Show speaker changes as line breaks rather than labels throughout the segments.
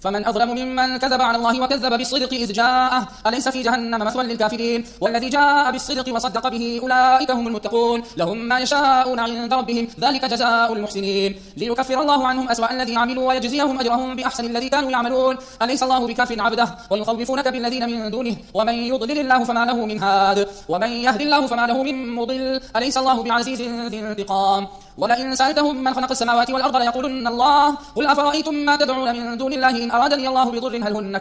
فمن أظلم ممن كذب على الله وكذب بالصدق إذ جاءه أليس في جهنم مثوى للكافرين والذي جاء بالصدق وصدق به أولئك هم المتقون لهم ما يشاءون عند ربهم ذلك جزاء المحسنين ليكفر الله عنهم أسوأ الذي عملوا ويجزيهم أجرهم بأحسن الذي كانوا يعملون أليس الله بكاف عبده ويخوفونك بالذين من دونه ومن يضلل الله فما له من هاد ومن يهد الله فما له من مضل أليس الله بعزيز ذي انتقام ولئن سألتهم من خلق السماوات والأرض ليقولن الله قل أفرأيتم ما تدعون من دون الله إن أرادني الله بضر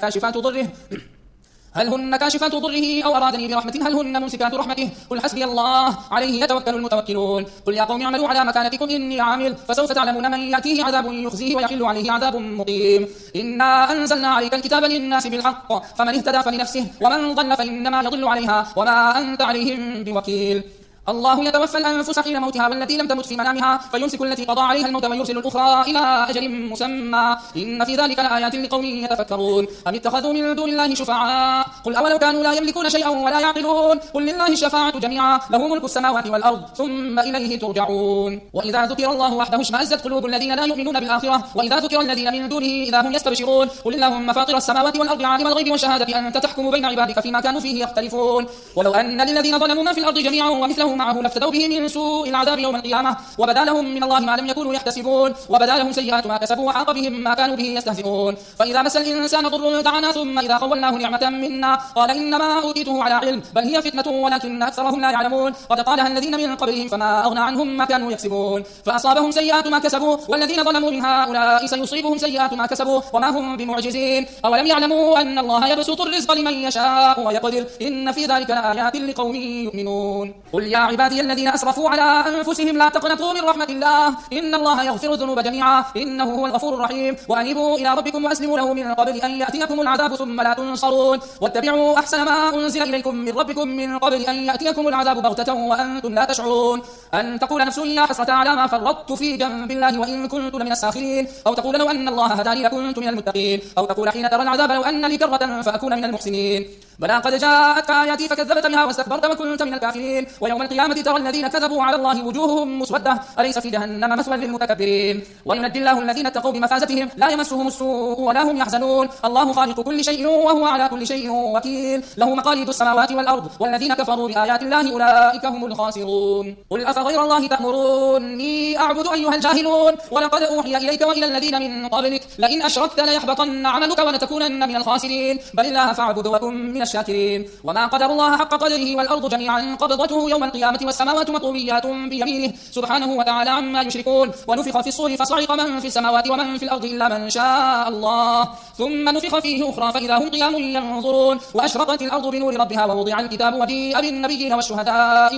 هل هن كاشفات ضره أو أرادني برحمة هل هن ممسكات رحمته قل حسبي الله عليه يتوكل المتوكلون قل يا قوم اعملوا على مكانتكم إني عامل فسوف تعلمون من يأتيه عذاب يخزيه ويحل عليه عذاب مقيم إنا أنزلنا عليك الكتاب للناس بالحق فمن اهتدى فلنفسه ومن ضل فإنما يضل عليها وما أنت عليهم بوكيل الله يتوفى الأنفس حين موتها والتي لم تمت في منامها فيمسك التي قضى عليها الموت ويرسل الأخرى إلى أجل مسمى إن في ذلك لآيات لقوم يتفكرون أم اتخذوا من دون الله شفعاء قل أولو كانوا لا يملكون شيئا ولا يعقلون قل لله الشفاعة جميعا له ملك السماوات والأرض ثم إليه ترجعون وإذا ذكر الله وحده اشمأزت قلوب الذين لا يؤمنون بالآخرة وإذا ذكر الذين من دونه إذا هم يستبشرون قل اللهم فاطر السماوات والأرض عالم الغيب والشهادة أنت تحكم بين عبادك فيما كانوا فيه يختلفون ولو أن للذين ظلموا ما في الأرض جميعا ومثله معه لافتدوا به من سوء العذاب يوم القيامة وبدا لهم من الله ما لم يكونوا يحتسبون وبدا لهم سيئات ما كسبوا وحاق بهم ما كانوا به يستهزئون فإذا مس الإنسان ضر دعانا ثم إذا خولناه نعمة منا قال إنما أوتيته على علم بل هي فتنة ولكن أكثرهم لا يعلمون قد قالها الذين من قبلهم فما أغنى عنهم ما كانوا يكسبون فأصابهم سيئات ما كسبوا والذين ظلموا من هؤلاء سيصيبهم سيئات ما كسبوا وما هم بمعجزين أولم يعلموا أن الله يبسط الرزق لمن يشاء ويقدر إن في ذلك لآيات لقوم يؤمنون قل يا عبادي الذين أسرفوا على أنفسهم لا تقنطوا من رحمة الله إن الله يغفر الذنوب جميعا إنه هو الغفور الرحيم وأنيبوا إلى ربكم وأسلموا له من قبل أن يأتيكم العذاب ثم لا تنصرون واتبعوا أحسن ما أنزل إليكم من ربكم من قبل أن يأتيكم العذاب بغتة وأنتم لا تشعرون أن تقول نفس يا حسرة على ما فرطت في جنب الله وإن كنت لمن الساخرين أو تقول لو أن الله هداني لكنت من المتقين أو تقول حين ترى العذاب لو أن لي كرة فأكون من المحسنين بلى قد جاءتك آياتي فكذبت بها واستكبرت وكنت من الكافرين ويوم القيامة ترى الذين كذبوا على الله وجوههم مسودة أليس في جهنم مثوى للمتكبرين وينجي الله الذين اتقوا بمفازتهم لا يمسهم السوء ولا هم يحزنون الله خالق كل شيء وهو على كل شيء وكيل له مقاليد السماوات والأرض والذين كفروا بآيات الله أولئك هم الخاسرون قل أفغير الله تأمروني أعبد أيها الجاهلون ولقد أوحي إليك وإلى الذين من قبلك لئن أشركت ليحبطن عملك ولتكونن من الخاسرين بل الله فاعبد وكن من الشاكرين وما قدر الله حق قدره والأرض جميعا قبضته يوم القيامة والسماوات مطويات بيمينه سبحانه وتعالى عما يشركون ونفخ في الصور فصعق من في السماوات ومن في الأرض إلا من شاء الله ثم نفخ فيه أخرى فإذا هم قيام ينظرون وأشرقت الأرض بنور ربها ووضع الكتاب وجيء بالنبيين والشهداء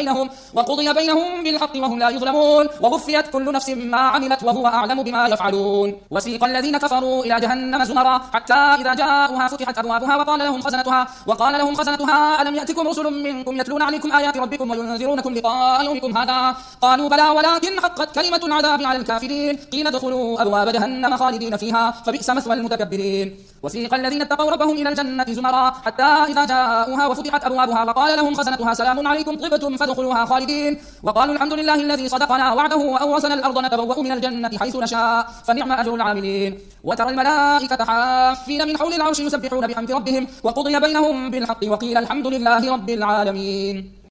وقضي بينهم بالحق وهم لا يظلمون ووفيت كل نفس ما عملت وهو أعلم بما يفعلون وسيق الذين كفروا إلى جهنم زمرا حتى إذا جاءوها فتحت أبوابها وقال لهم خزنتها ألم يأتكم رسل منكم يتلون عليكم آيات ربكم وينذرونكم لقاء يومكم هذا قالوا بلى ولكن حقت كلمة العذاب على الكافرين قيل ادخلوا أبواب جهنم خالدين فيها فبئس مثوى المتكبرين وسيق الذين اتقوا ربهم إلى الجنة زمرا حتى إذا جاءوها وفتحت أبوابها وقال لهم خزنتها سلام عليكم طبتم فادخلوها خالدين وقالوا الحمد لله الذي صدقنا وعده وأورثنا الأرض نتبوأ من الجنة حيث نشاء فنعم أجر العاملين وترى الملائكة حافين من حول العرش يسبحون بحمد ربهم وقضي بينهم بالحق وقيل الحمد لله رب العالمين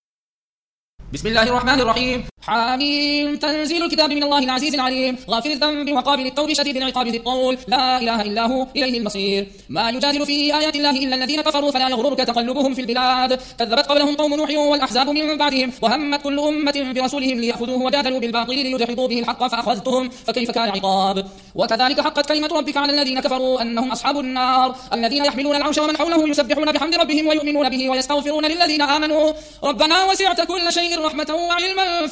بسم الله الرحمن الرحيم حميم تنزيل الكتاب من الله العزيز العليم غافر الذنب وقابل التوب شديد العقاب ذي الطول لا إله إلا هو إليه المصير ما يجادل في آيات الله إلا الذين كفروا فلا يغررك تقلبهم في البلاد كذبت قبلهم قوم نوح والأحزاب من بعدهم وهمت كل أمة برسولهم ليأخذوه وجادلوا بالباطل ليدحضوا به الحق فأخذتهم فكيف كان عقاب وكذلك حقت كلمة ربك على الذين كفروا أنهم أصحاب النار الذين يحملون العرش ومن حوله يسبحون بحمد ربهم ويؤمنون به ويستغفرون للذين آمنوا ربنا وسعت كل شيء رحمة وعلما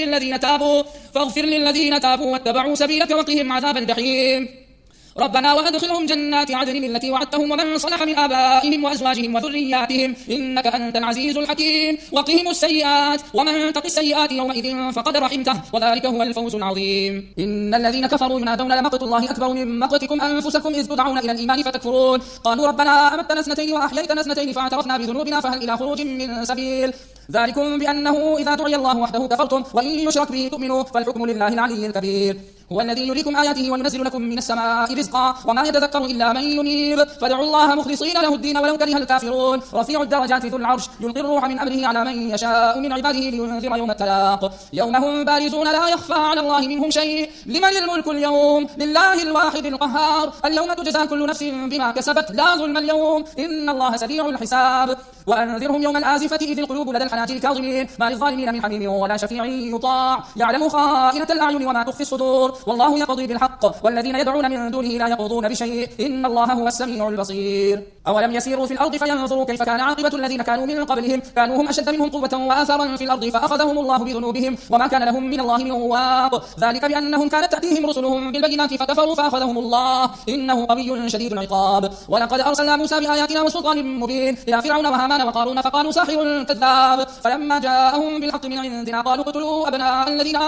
فاغفر للذين تابوا واتبعوا سبيلك وقهم عذاب الجحيم ربنا وأدخلهم جنات عدن التي وعدتهم ومن صلح من آبائهم وأزواجهم وذرياتهم إنك أنت العزيز الحكيم وقهم السيئات ومن تق السيئات يومئذ فقد رحمته وذلك هو الفوز العظيم إن الذين كفروا ينادون لمقت الله أكبر من مقتكم أنفسكم إذ تدعون إلى الإيمان فتكفرون قالوا ربنا أمتنا اثنتين وأحييتنا اثنتين فاعترفنا بذنوبنا فهل إلى خروج من سبيل ذلكم بأنه إذا دعي الله وحده كفرتم وإن يشرك به تؤمنوا فالحكم لله العلي الكبير هو الذي يريكم آياته وينزل لكم من السماء رزقا وما يتذكر إلا من ينيب فادعوا الله مخلصين له الدين ولو كره الكافرون رفيع الدرجات ذو العرش يلقي الروح من أمره على من يشاء من عباده لينذر يوم التلاق يوم هم بارزون لا يخفى على الله منهم شيء لمن الملك اليوم لله الواحد القهار اليوم تجزى كل نفس بما كسبت لا ظلم اليوم إن الله سريع الحساب وأنذرهم يوم الآزفة إذ القلوب لدى الحناجر كاظمين ما للظالمين من حميم ولا شفيع يطاع يعلم خائنة الأعين وما تخفي الصدور والله يقضي بالحق والذين يدعون من دونه لا يقضون بشيء إن الله هو السميع البصير أولم يسيروا في الأرض فينظروا كيف كان عاقبة الذين كانوا من قبلهم كانوا هم أشد منهم قوة وآثارا في الأرض فأخذهم الله بذنوبهم وما كان لهم من الله من واق ذلك بأنهم كانت تأتيهم رسلهم بالبينات فكفروا فأخذهم الله إنه قوي شديد العقاب ولقد أرسلنا موسى بآياتنا وسلطان مبين إلى فرعون وهامان وقارون فقالوا ساحر كذاب فلما جاءهم بالحق من عندنا قالوا اقتلوا أبناء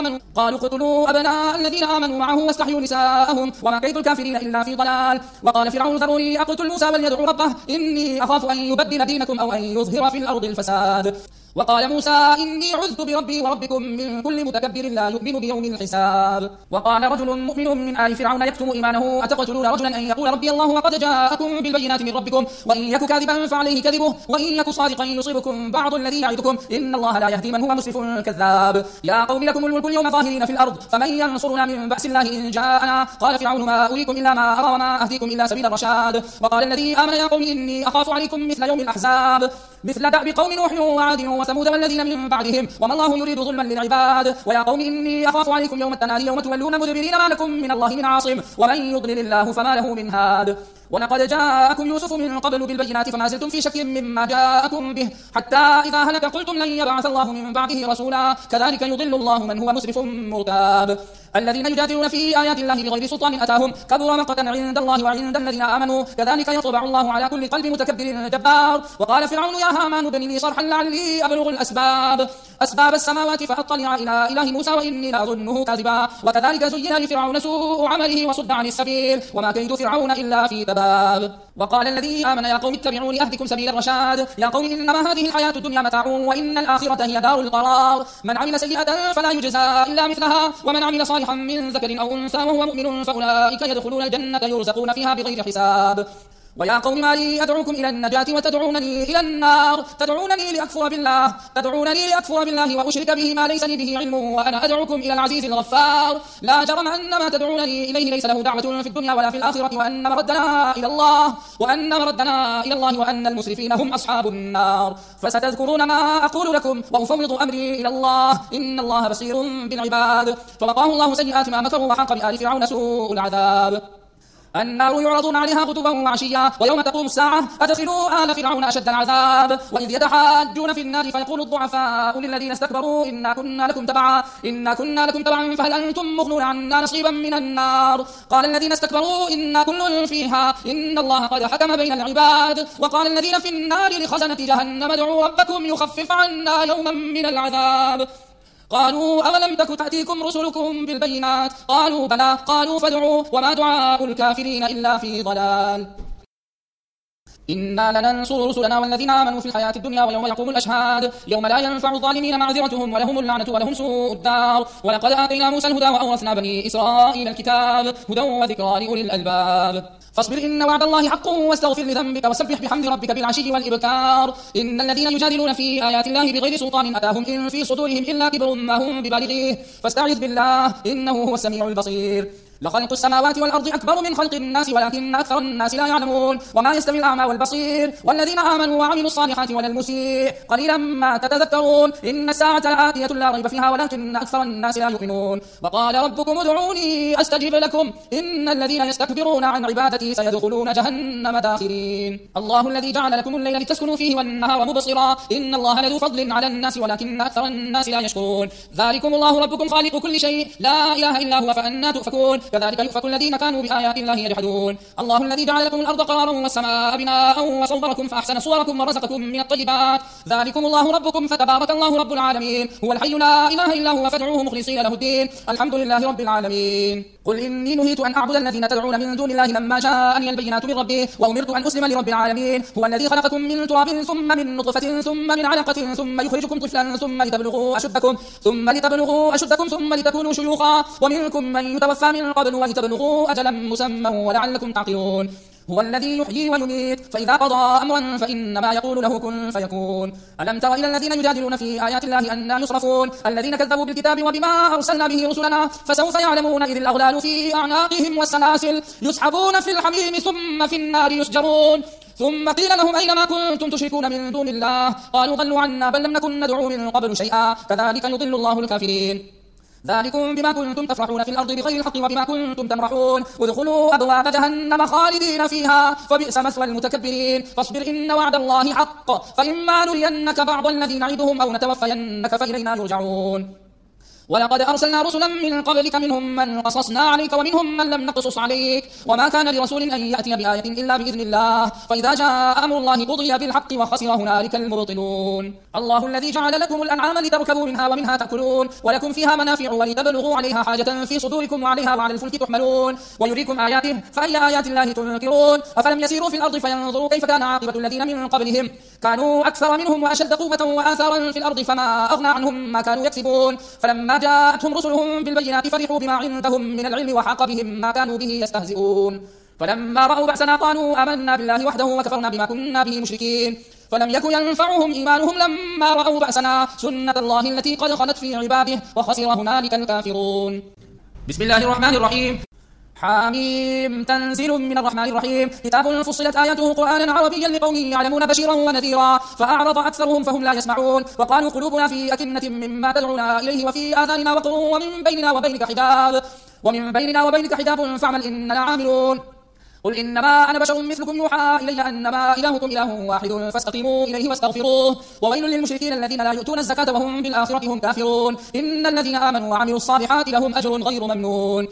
الذين آمنوا معه واستحيوا نساءهم وما كيد الكافرين إلا في ضلال وقال فرعون ذروني أقتل موسى وليدعو ربه إني أخاف أن يبدل دينكم أو أن يظهر في الأرض الفساد وقال موسى إني عذت بربي وربكم من كل متكبر لا يؤمن بيوم الحساب وقال رجل مؤمن من آل فرعون يكتم إيمانه أتقتلون رجلا أن يقول ربي الله وقد جاءكم بالبينات من ربكم وإن يك كاذبا فعليه كذبه وإن يك صادقا يصيبكم بعض الذي يعدكم إن الله لا يهدي من هو مسرف كذاب يا قوم لكم الملك اليوم ظاهرين في الأرض فمن ينصرنا من بأس الله إن جاءنا قال فرعون ما أريكم إلا ما أرى وما أهديكم إلا سبيل الرشاد وقال الذي آمن يا قوم إني أخاف عليكم مثل يوم الأحزاب مثل دأب قوم نوح وعاد وثمود والذين من بعدهم وما الله يريد ظلما للعباد ويا قوم إني أخاف عليكم يوم التنادي يوم تولون مدبرين ما لكم من الله من عاصم ومن يضلل الله فما له من هاد ولقد جاءكم يوسف من قبل بالبينات فما زلتم في شك مما جاءكم به حتى إذا هلك قلتم لن يبعث الله من بعده رسولا كذلك يضل الله من هو مسرف مرتاب الذين يجادلون في آيات الله بغير سلطان أتاهم كبر مقتا عند الله وعند الذين آمنوا كذلك يطبع الله على كل قلب متكبر جبار وقال فرعون يا هامان ابن لي صرحا لعلي أبلغ أسباب السماوات فأطلع إلى إله موسى وإني لأظنه كاذبا وكذلك زين لفرعون سوء عمله وصد عن السبيل وما كيد فرعون إلا في تباب وقال الذي آمن يا قوم اتبعوني أهدكم سبيل الرشاد يا قوم إنما هذه الحياة الدنيا متاع وإن الآخرة هي دار القرار من عمل سيئة فلا يجزى إلا مثلها ومن عمل صالحا من ذكر أو أنثى وهو مؤمن فأولئك يدخلون الجنة يرزقون فيها بغير حساب ويا قوم ما لي أدعوكم إلى النجاة وتدعونني إلى النار تدعونني لأكفر بالله وأشرك به ما ليس لي به علم وأنا أدعوكم إلى العزيز الغفار لا جرم أن ما تدعونني إليه ليس له دعوة في الدنيا ولا في الآخرة وأن مردنا إلى الله وأن المسرفين هم أصحاب النار فستذكرون ما أقول لكم وأفوض أمري إلى الله إن الله بصير بالعباد فوقاه الله سيئات ما مكروا وحاق بآل فرعون سوء العذاب النار يعرضون عليها غدوا وعشيا ويوم تقوم الساعة أدخلوا آل فرعون أشد العذاب وإذ يتحاجون في النار فيقول الضعفاء للذين استكبروا إنا كنا لكم تبعا فهل أنتم مغنون عنا نصيبا من النار قال الذين استكبروا إنا كل فيها إن الله قد حكم بين العباد وقال الذين في النار لخزنة جهنم ادعوا ربكم يخفف عنا يوما من العذاب قالوا أولم تك تأتيكم رسلكم بالبينات قالوا بلى قالوا فادعوا وما دعاء الكافرين إلا في ضلال إنا لننصر رسلنا والذين آمنوا في الحياة الدنيا ويوم يقوم الأشهاد يوم لا ينفع الظالمين معذرتهم ولهم اللعنة ولهم سوء الدار ولقد آتينا موسى الهدى وأورثنا بني إسرائيل الكتاب هدى وذكرى لأولي الألباب فاصبر إن وعد الله حق واستغفر لذنبك وسبح بحمد ربك بالعشي والإبكار إن الذين يجادلون في آيات الله بغير سلطان أتاهم إن في صدورهم إلا كبر ما هم ببالغيه فاستعذ بالله إنه هو السميع البصير لخلق السماوات والأرض أكبر من خلق الناس ولكن أكثر الناس لا يعلمون وما يستوي الأعمى والبصير والذين آمنوا وعملوا الصالحات ولا المسيء قليلا ما تتذكرون إن الساعة لآتية لا ريب فيها ولكن أكثر الناس لا يؤمنون وقال ربكم ادعوني أستجب لكم إن الذين يستكبرون عن عبادتي سيدخلون جهنم داخرين الله الذي جعل لكم الليل لتسكنوا فيه والنهار مبصرا إن الله لذو فضل على الناس ولكن أكثر الناس لا يشكرون ذلكم الله ربكم خالق كل شيء لا إله إلا هو فأنى تؤفكون كذلك يؤفك الذين كانوا بآيات الله يجحدون الله الذي جعل لكم الأرض قرارا والسماء بناء وصوركم فأحسن صوركم ورزقكم من الطيبات ذلكم الله ربكم فتبارك الله رب العالمين هو الحي لا إله إلا هو فادعوه مخلصين له الدين الحمد لله رب العالمين قل إني نهيت أن أعبد الذين تدعون من دون الله لما جاءني البينات من ربي وأمرت أن أسلم لرب العالمين هو الذي خلقكم من تراب ثم من نطفة ثم من علقة ثم يخرجكم طفلا ثم لتبلغوا أشدكم ثم لتكونوا شيوخا ومنكم من يتوفى من قبل ولتبلغوا أجلا مسمى ولعلكم تعقلون هو الذي يحيي ويميت فإذا قضى أمرا فإنما يقول له كن فيكون ألم تر إلى الذين يجادلون في آيات الله أنى يصرفون الذين كذبوا بالكتاب وبما أرسلنا به رسلنا فسوف يعلمون إذ الأغلال في أعناقهم والسلاسل يسحبون في الحميم ثم في النار يسجرون ثم قيل لهم أين ما كنتم تشركون من دون الله قالوا ضلوا عنا بل لم نكن ندعو من قبل شيئا كذلك يضل الله الكافرين ذلكم بما كنتم تفرحون في الأرض بغير الحق وبما كنتم تمرحون ادخلوا أبواب جهنم خالدين فيها فبئس مثوى المتكبرين فاصبر إن وعد الله حق فإما نرينك بعض الذي نعدهم أو نتوفينك فإلينا يرجعون ولقد أرسلنا رسلا من قبلك منهم من قصصنا عليك ومنهم من لم نقصص عليك وما كان لرسول أن يأتي بآية إلا بإذن الله فإذا جاء أمر الله قضي بالحق وخسر هنالك المبطلون الله الذي جعل لكم الأنعام لتركبوا منها ومنها تأكلون ولكم فيها منافع ولتبلغوا عليها حاجة في صدوركم وعليها وعلى الفلك تحملون ويريكم آياته فأي آيات الله تنكرون أفلم يسيروا في الأرض فينظروا كيف كان عاقبة الذين من قبلهم كانوا أكثر منهم وأشد قوة وآثارا في الأرض فما أغنى عنهم ما كانوا يكسبون فلما جاءتهم رسلهم بالبينات فرحوا بما عندهم من العلم وحاق بهم ما كانوا به يستهزئون فلما رأوا بأسنا قالوا آمنا بالله وحده وكفرنا بما كنا به مشركين فلم يكن ينفعهم إيمانهم لما رأوا بأسنا سنة الله التي قد خلت في عباده وخسر هنالك الكافرون بسم الله الرحمن الرحيم حميم تنزيل من الرحمن الرحيم كتاب فصلت آياته قرآنا عربيا لقوم يعلمون بشيرا ونذيرا فأعرض أكثرهم فهم لا يسمعون وقالوا قلوبنا في أكنة مما تدعونا إليه وفي آذاننا وقر ومن بيننا وبينك حجاب فاعمل إننا عاملون قل إنما أنا بشر مثلكم يوحى إلي أنما إلهكم إله واحد فاستقيموا إليه واستغفروه وويل للمشركين الذين لا يؤتون الزكاة وهم بالآخرة هم كافرون إن الذين آمنوا وعملوا الصالحات لهم أجر غير ممنون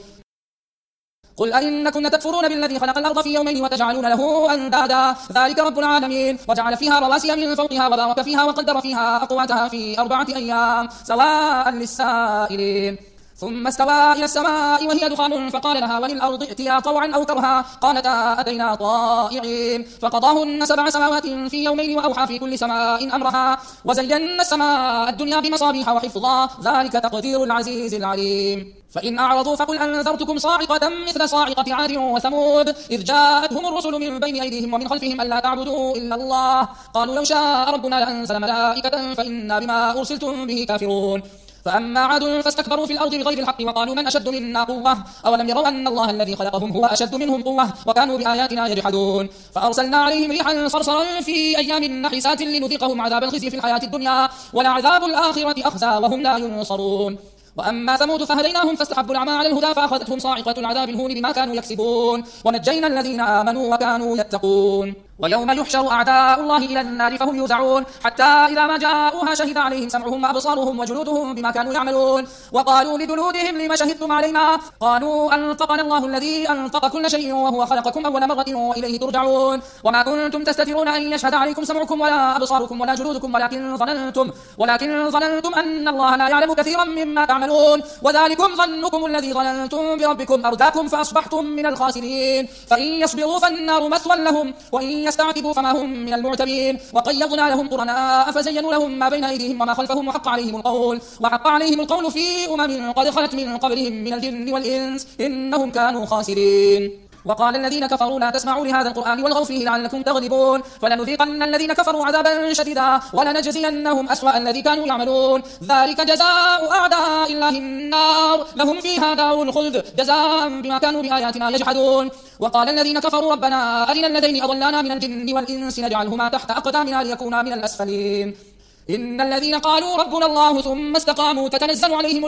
قل أئنكم تكفرون بالذي خلق الأرض في يومين وتجعلون له أندادا ذلك رب العالمين وجعل فيها رواسي من فوقها وبارك فيها وقدر فيها أقواتها في 4 أيام سواء للسائلين ثم استوى إلى السماء وهي دخان فقال لها وللأرض ائتيا طوعا أو كرها قالتا أتينا طائعين فقضاهن 7 سماوات في يومين وأوحى في كل سماء أمرها وزينا السماء الدنيا بمصابيح وحفظا ذلك تقدير العزيز العليم فإن أعرضوا فقل أنذرتكم صاعقة مثل صاعقة عاد وثمود إذ جاءتهم الرسل من بين أيديهم ومن خلفهم ألا تعبدوا إلا الله قالوا لو شاء ربنا لأنزل ملائكة فإنا بما أرسلتم به كافرون فأما عاد فاستكبروا في الأرض بغير الحق وقالوا من أشد منا قوة أولم يروا أن الله الذي خلقهم هو أشد منهم قوة وكانوا بآياتنا يجحدون فأرسلنا عليهم ريحا صرصرا في أيام نحسات لنذيقهم عذاب الخزي في الحياة الدنيا ولعذاب الآخرة أخزى وهم لا ينصرون وأما ثمود فهديناهم فاستحبوا العمى على الهدى فأخذتهم صاعقة العذاب الهون بما كانوا يكسبون ونجينا الذين آمنوا وكانوا يتقون ويوم يحشر أعداء الله إلى النار فهم يوزعون حتى إذا ما جاءوها شهد عليهم سمعهم وأبصارهم وجلودهم بما كانوا يعملون وقالوا لجلودهم لما شهدتم علينا قالوا أنطقنا الله الذي أنطق كل شيء وهو خلقكم أول مرة وإليه ترجعون وما كنتم تستترون أن يشهد عليكم سمعكم ولا أبصاركم ولا جلودكم ولكن ظننتم أن الله لا يعلم كثيرا مما تعملون وذلكم ظنكم الذي ظننتم بربكم أرداكم فأصبحتم من الخاسرين فإن يصبروا فالنار مثوى لهم وإن يستعتبوا فما هم من المعتبين وقيضنا لهم قرناء فزينوا لهم ما بين أيديهم وما خلفهم وحق عليهم القول في أمم قد خلت من قبلهم من الجن والإنس إنهم كانوا خاسرين وقال الذين كفروا لا تسمعوا لهذا القرآن والغوا فيه لعلكم تغلبون فلنذيقن الذين كفروا عذابا شديدا ولنجزينهم أسوأ الذي كانوا يعملون ذلك جزاء أعداء الله النار لهم فيها دار الخلد جزاء بما كانوا بآياتنا يجحدون وقال الذين كفروا ربنا أرنا الذين أضلانا من الجن والإنس نجعلهما تحت أقدامنا ليكونا من الأسفلين إن الذين قالوا ربنا الله ثم استقاموا تتنزل عليهم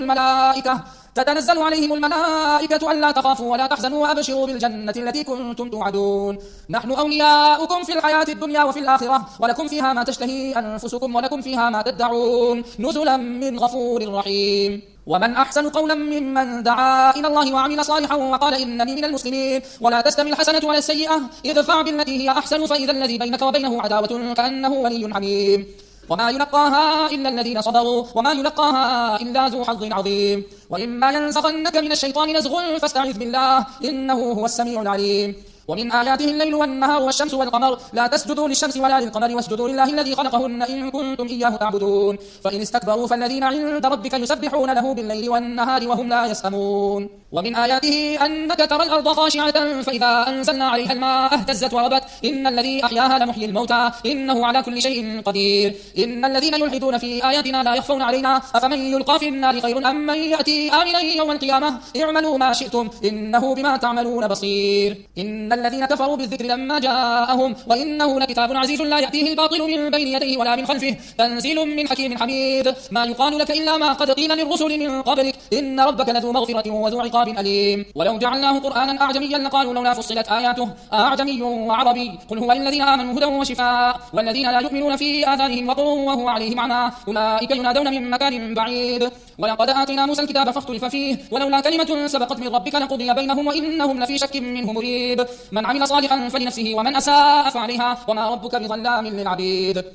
الملائكة ألا تخافوا ولا تحزنوا وأبشروا بالجنة التي كنتم توعدون نحن أولياؤكم في الحياة الدنيا وفي الآخرة ولكم فيها ما تشتهي أنفسكم ولكم فيها ما تدعون نزلا من غفور رحيم ومن أحسن قولا ممن دعا إلى الله وعمل صالحا وقال إنني من المسلمين ولا تستوي الحسنة ولا السيئة ادفع بالتي هي أحسن فإذا الذي بينك وبينه عداوة كأنه ولي حميم وما يلقاها إلا الذين صبروا وما يلقاها إلا ذو حظ عظيم وإما ينزغنك من الشيطان نزغ فاستعذ بالله إنه هو السميع العليم ومن آياته الليل والنهار والشمس والقمر لا تسجدوا للشمس ولا للقمر واسجدوا لله الذي خلقهن إن كنتم إياه تعبدون فإن استكبروا فالذين عند ربك يسبحون له بالليل والنهار وهم لا يسأمون ومن آياته أنك ترى الأرض خاشعة فإذا أنزلنا عليها الماء اهتزت وربت إن الذي أحياها لمحيي الموتى إنه على كل شيء قدير إن الذين يلحدون في آياتنا لا يخفون علينا أفمن يلقى في النار خير أم من يأتي آمنا يوم القيامة اعملوا ما شئتم إنه بما تعملون بصير إن الذين كفروا بالذكر لما جاءهم وإنه لكتاب عزيز لا يأتيه الباطل من بين يديه ولا من خلفه تنزيل من حكيم حميد ما يقال لك إلا ما قد قيل للرسل من قبلك إن ربك لذو مغفرة وذو عقاب أليم ولو جعلناه قرآنا أعجميا لقالوا لولا فصلت آياته أعجمي وعربي قل هو للذين آمنوا هدى وشفاء والذين لا يؤمنون في آذانهم وقر وهو عليهم عمى أولئك ينادون من مكان بعيد ولقد آتينا موسى الكتاب فاختلف فيه ولولا كلمة سبقت من ربك لقضي بينهم وإنهم لفي شك منه مريب من عمل صالحا فلنفسه ومن أساء فعليها وما ربك بظلام للعبيد